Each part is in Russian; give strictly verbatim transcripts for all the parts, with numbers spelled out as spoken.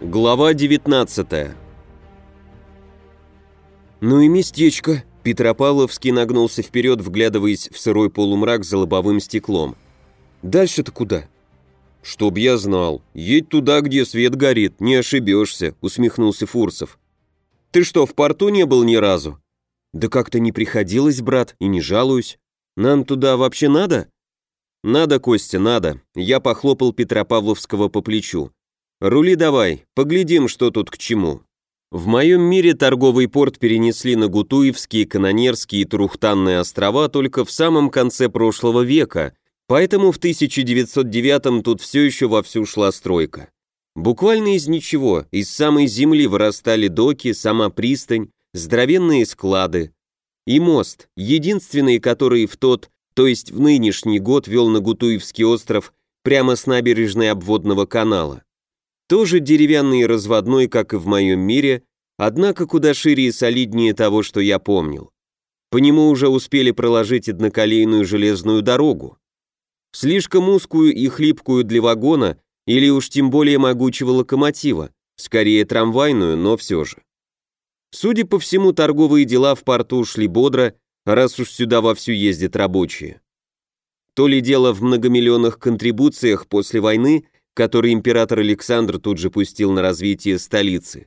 Глава девятнадцатая. «Ну и местечко», — Петропавловский нагнулся вперед, вглядываясь в сырой полумрак за лобовым стеклом. «Дальше-то куда?» «Чтоб я знал. Едь туда, где свет горит, не ошибешься», — усмехнулся Фурсов. «Ты что, в порту не был ни разу?» «Да как-то не приходилось, брат, и не жалуюсь. Нам туда вообще надо?» «Надо, Костя, надо», — я похлопал Петропавловского по плечу. «Рули давай, поглядим, что тут к чему». В моем мире торговый порт перенесли на Гутуевские, Канонерские и Турухтанные острова только в самом конце прошлого века, поэтому в тысяча девятьсот девятом тут все еще вовсю шла стройка. Буквально из ничего, из самой земли вырастали доки, сама пристань, здоровенные склады. И мост, единственный, который в тот, то есть в нынешний год вел на Гутуевский остров прямо с набережной обводного канала. Тоже деревянный и разводной, как и в моем мире, однако куда шире и солиднее того, что я помнил. По нему уже успели проложить одноколейную железную дорогу. Слишком узкую и хлипкую для вагона, или уж тем более могучего локомотива, скорее трамвайную, но все же. Судя по всему, торговые дела в порту шли бодро, раз уж сюда вовсю ездят рабочие. То ли дело в многомиллионных контрибуциях после войны, который император Александр тут же пустил на развитие столицы.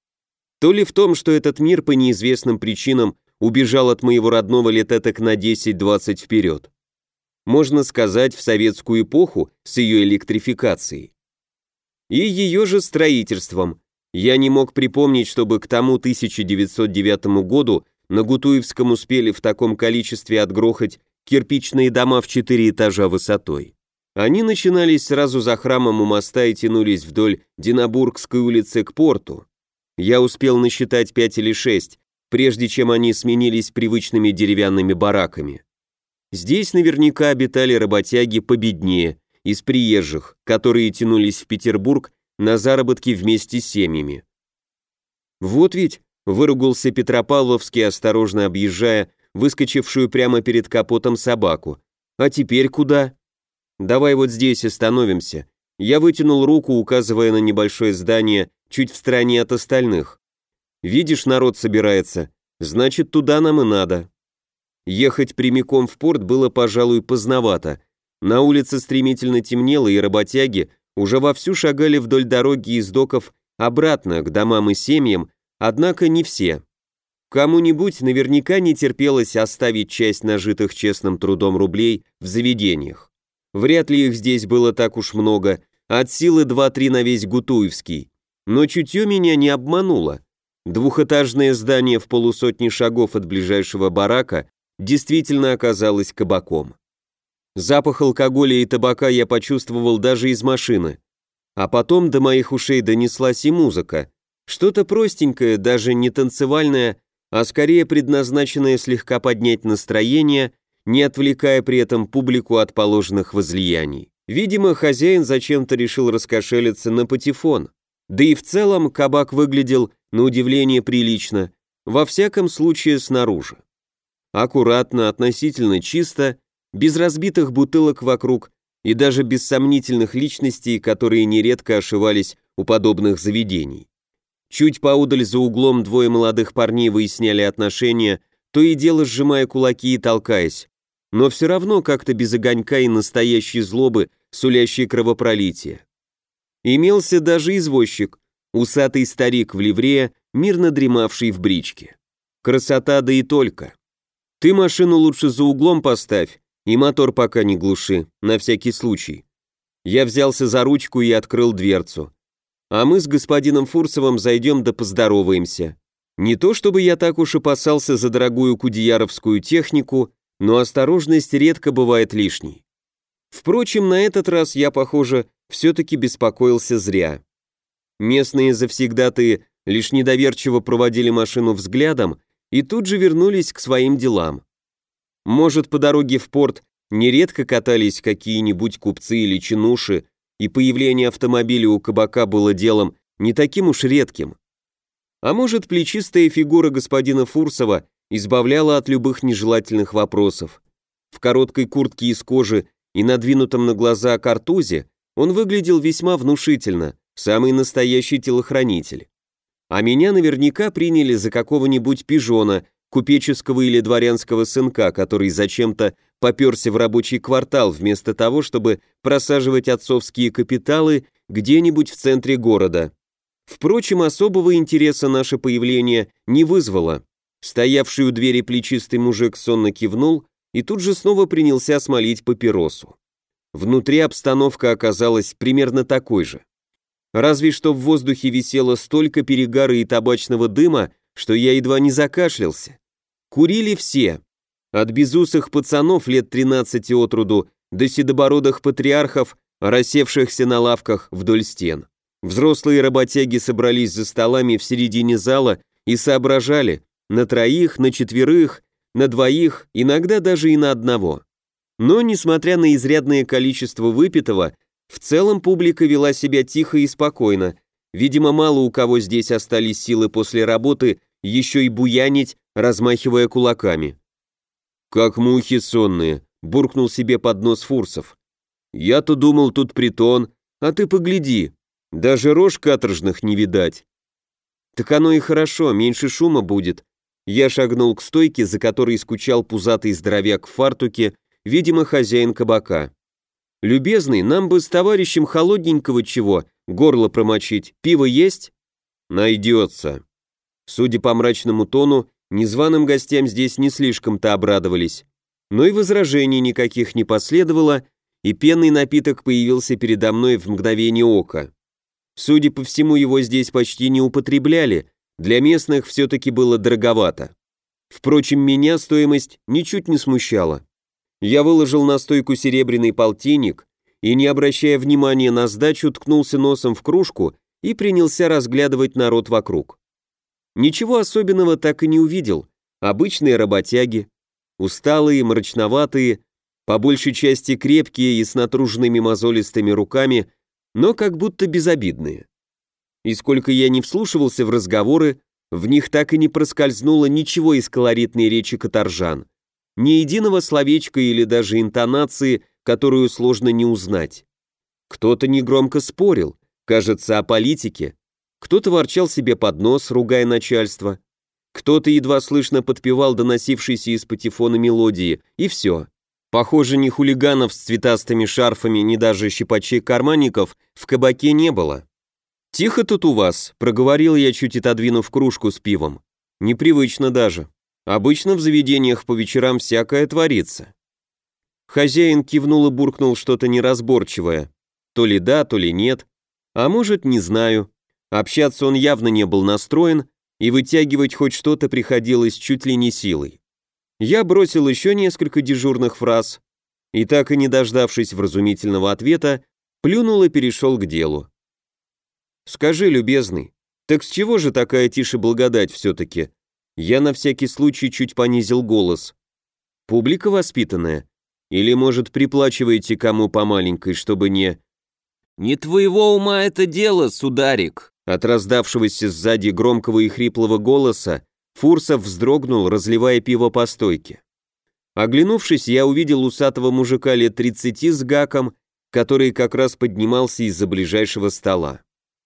То ли в том, что этот мир по неизвестным причинам убежал от моего родного лет этак на десять-двадцать вперед. Можно сказать, в советскую эпоху с ее электрификацией. И ее же строительством. Я не мог припомнить, чтобы к тому тысяча девятьсот девятому году на Гутуевском успели в таком количестве отгрохать кирпичные дома в четыре этажа высотой. Они начинались сразу за храмом у моста и тянулись вдоль Динабургской улицы к порту. Я успел насчитать пять или шесть, прежде чем они сменились привычными деревянными бараками. Здесь наверняка обитали работяги победнее, из приезжих, которые тянулись в Петербург на заработки вместе с семьями. «Вот ведь», — выругался Петропавловский, осторожно объезжая выскочившую прямо перед капотом собаку. «А теперь куда?» «Давай вот здесь остановимся». Я вытянул руку, указывая на небольшое здание чуть в стороне от остальных. «Видишь, народ собирается, значит, туда нам и надо». Ехать прямиком в порт было, пожалуй, поздновато. На улице стремительно темнело, и работяги уже вовсю шагали вдоль дороги из доков обратно к домам и семьям, однако не все. Кому-нибудь наверняка не терпелось оставить часть нажитых честным трудом рублей в заведениях. Вряд ли их здесь было так уж много, от силы два-три на весь Гутуевский. Но чутье меня не обмануло. Двухэтажное здание в полусотни шагов от ближайшего барака действительно оказалось кабаком. Запах алкоголя и табака я почувствовал даже из машины. А потом до моих ушей донеслась и музыка. Что-то простенькое, даже не танцевальное, а скорее предназначенное слегка поднять настроение, не отвлекая при этом публику от положенных возлияний. Видимо, хозяин зачем-то решил раскошелиться на патефон. Да и в целом кабак выглядел, на удивление, прилично, во всяком случае снаружи. Аккуратно, относительно чисто, без разбитых бутылок вокруг и даже без сомнительных личностей, которые нередко ошивались у подобных заведений. Чуть поудаль за углом двое молодых парней выясняли отношения, то и дело сжимая кулаки и толкаясь, но все равно как-то без огонька и настоящей злобы, сулящей кровопролитие. Имелся даже извозчик, усатый старик в ливрее, мирно дремавший в бричке. Красота, да и только. Ты машину лучше за углом поставь, и мотор пока не глуши, на всякий случай. Я взялся за ручку и открыл дверцу. А мы с господином Фурсовым зайдем да поздороваемся. Не то чтобы я так уж опасался за дорогую кудеяровскую технику, но осторожность редко бывает лишней. Впрочем, на этот раз я, похоже, все-таки беспокоился зря. Местные завсегдатые лишь недоверчиво проводили машину взглядом и тут же вернулись к своим делам. Может, по дороге в порт нередко катались какие-нибудь купцы или чинуши, и появление автомобиля у кабака было делом не таким уж редким. А может, плечистая фигура господина Фурсова избавляла от любых нежелательных вопросов. В короткой куртке из кожи и надвинутом на глаза картузе он выглядел весьма внушительно, самый настоящий телохранитель. А меня наверняка приняли за какого-нибудь пижона, купеческого или дворянского сынка, который зачем-то попёрся в рабочий квартал вместо того, чтобы просаживать отцовские капиталы где-нибудь в центре города. Впрочем, особого интереса наше появление не вызвало. Стоявший у двери плечистый мужик сонно кивнул и тут же снова принялся смолить папиросу. Внутри обстановка оказалась примерно такой же. Разве что в воздухе висело столько перегара и табачного дыма, что я едва не закашлялся. Курили все. От безусых пацанов лет тринадцати от роду до седобородых патриархов, рассевшихся на лавках вдоль стен. Взрослые работяги собрались за столами в середине зала и соображали на троих, на четверых, на двоих, иногда даже и на одного. Но, несмотря на изрядное количество выпитого, в целом публика вела себя тихо и спокойно. Видимо, мало у кого здесь остались силы после работы еще и буянить, размахивая кулаками. «Как мухи сонные», — буркнул себе под нос Фурсов. «Я-то думал, тут притон, а ты погляди, даже рож каторжных не видать». «Так оно и хорошо, меньше шума будет». Я шагнул к стойке, за которой скучал пузатый здоровяк в фартуке, видимо, хозяин кабака. «Любезный, нам бы с товарищем холодненького чего, горло промочить, пиво есть?» «Найдется». Судя по мрачному тону, незваным гостям здесь не слишком-то обрадовались. Но и возражений никаких не последовало, и пенный напиток появился передо мной в мгновение ока. Судя по всему, его здесь почти не употребляли, для местных все-таки было дороговато. Впрочем, меня стоимость ничуть не смущала. Я выложил на стойку серебряный полтинник и, не обращая внимания на сдачу, ткнулся носом в кружку и принялся разглядывать народ вокруг. Ничего особенного так и не увидел. Обычные работяги, усталые, мрачноватые, по большей части крепкие и с натруженными мозолистыми руками, но как будто безобидные. И сколько я не вслушивался в разговоры, в них так и не проскользнуло ничего из колоритной речи каторжан. Ни единого словечка или даже интонации, которую сложно не узнать. Кто-то негромко спорил, кажется, о политике, кто-то ворчал себе под нос, ругая начальство, кто-то едва слышно подпевал доносившиеся из патефона мелодии, и все. Похоже, ни хулиганов с цветастыми шарфами, ни даже щипачей-карманников в кабаке не было. «Тихо тут у вас», — проговорил я, чуть отодвинув кружку с пивом. «Непривычно даже. Обычно в заведениях по вечерам всякое творится». Хозяин кивнул и буркнул что-то неразборчивое. То ли да, то ли нет. А может, не знаю. Общаться он явно не был настроен, и вытягивать хоть что-то приходилось чуть ли не силой. Я бросил еще несколько дежурных фраз, и так и не дождавшись вразумительного ответа, плюнул и перешел к делу. «Скажи, любезный, так с чего же такая тише благодать все-таки?» Я на всякий случай чуть понизил голос. «Публика воспитанная? Или, может, приплачиваете кому по маленькой, чтобы не...» «Не твоего ума это дело, сударик!» От раздавшегося сзади громкого и хриплого голоса Фурсов вздрогнул, разливая пиво по стойке. Оглянувшись, я увидел усатого мужика лет тридцати с гаком, который как раз поднимался из-за ближайшего стола.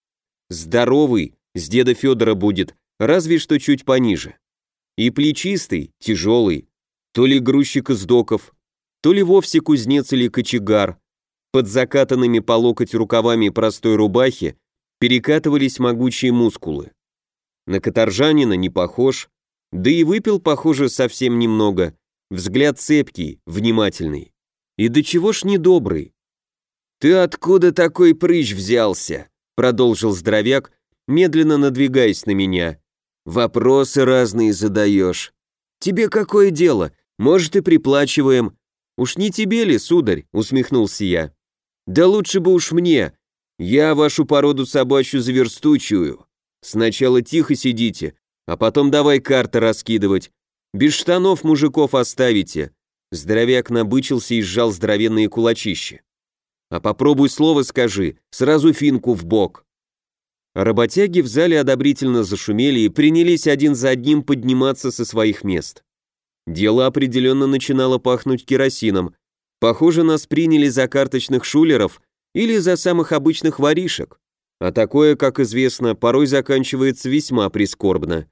Здоровый, с деда Федора будет, разве что чуть пониже. И плечистый, тяжелый, то ли грузчик из доков, то ли вовсе кузнец или кочегар. Под закатанными по локоть рукавами простой рубахи перекатывались могучие мускулы. На каторжанина не похож, да и выпил, похоже, совсем немного. Взгляд цепкий, внимательный. И до чего ж недобрый. «Ты откуда такой прыщ взялся?» Продолжил здоровяк, медленно надвигаясь на меня. «Вопросы разные задаешь. Тебе какое дело? Может, и приплачиваем. Уж не тебе ли, сударь?» Усмехнулся я. «Да лучше бы уж мне. Я вашу породу собачью за версту чую. Сначала тихо сидите, а потом давай карты раскидывать. Без штанов мужиков оставите». Здоровяк набычился и сжал здоровенные кулачища. «А попробуй слово скажи, сразу финку в бок». Работяги в зале одобрительно зашумели и принялись один за одним подниматься со своих мест. Дело определенно начинало пахнуть керосином. Похоже, нас приняли за карточных шулеров или за самых обычных воришек. А такое, как известно, порой заканчивается весьма прискорбно.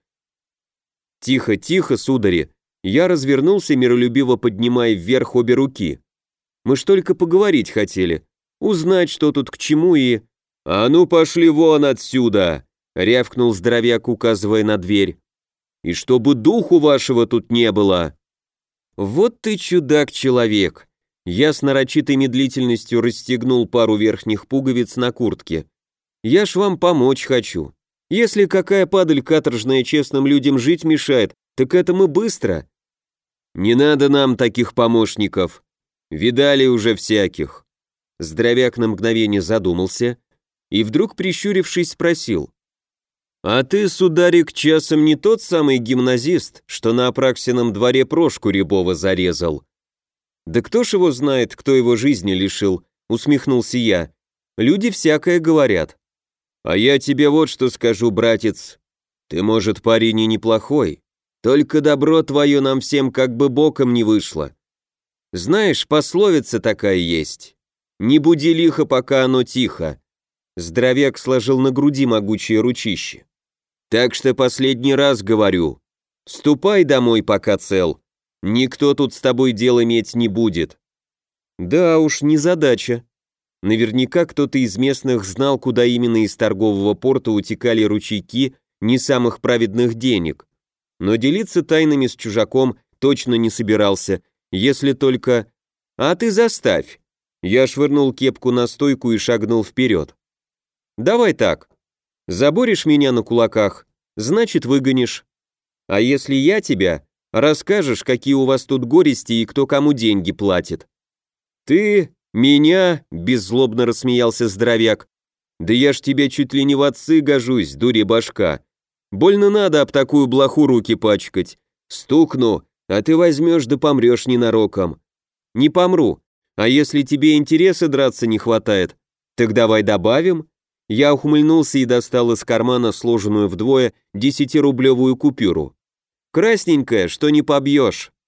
Тихо, тихо, судари. Я развернулся, миролюбиво поднимая вверх обе руки. Мы ж только поговорить хотели, узнать, что тут к чему и... «А ну пошли вон отсюда!» — рявкнул здоровяк, указывая на дверь. «И чтобы духу вашего тут не было!» «Вот ты чудак-человек!» Я с нарочитой медлительностью расстегнул пару верхних пуговиц на куртке. «Я ж вам помочь хочу. Если какая падаль каторжная честным людям жить мешает, так это мы быстро». «Не надо нам таких помощников. Видали уже всяких». Здоровяк на мгновение задумался и вдруг, прищурившись, спросил: «А ты, сударик, часом не тот самый гимназист, что на Апраксином дворе Прошку Рябова зарезал?» «Да кто ж его знает, кто его жизни лишил?» — усмехнулся я. «Люди всякое говорят». «А я тебе вот что скажу, братец. Ты, может, парень и неплохой, только добро твое нам всем как бы боком не вышло. Знаешь, пословица такая есть: не буди лихо, пока оно тихо». Здоровяк сложил на груди могучее ручище. «Так что последний раз говорю, ступай домой, пока цел. Никто тут с тобой дел иметь не будет». Да уж, незадача. Наверняка кто-то из местных знал, куда именно из торгового порта утекали ручейки не самых праведных денег. Но делиться тайнами с чужаком точно не собирался, если только... «А ты заставь!» Я швырнул кепку на стойку и шагнул вперед. «Давай так. Заборишь меня на кулаках, значит выгонишь. А если я тебя, расскажешь, какие у вас тут горести и кто кому деньги платит». «Ты... меня...» — беззлобно рассмеялся здоровяк. «Да я ж тебе чуть ли не в отцы гожусь, дури башка. Больно надо об такую блоху руки пачкать. Стукну, а ты возьмешь да помрешь ненароком». «Не помру. А если тебе интереса драться не хватает, так давай добавим». Я ухмыльнулся и достал из кармана сложенную вдвое десятирублевую купюру. «Красненькая, что не побьешь».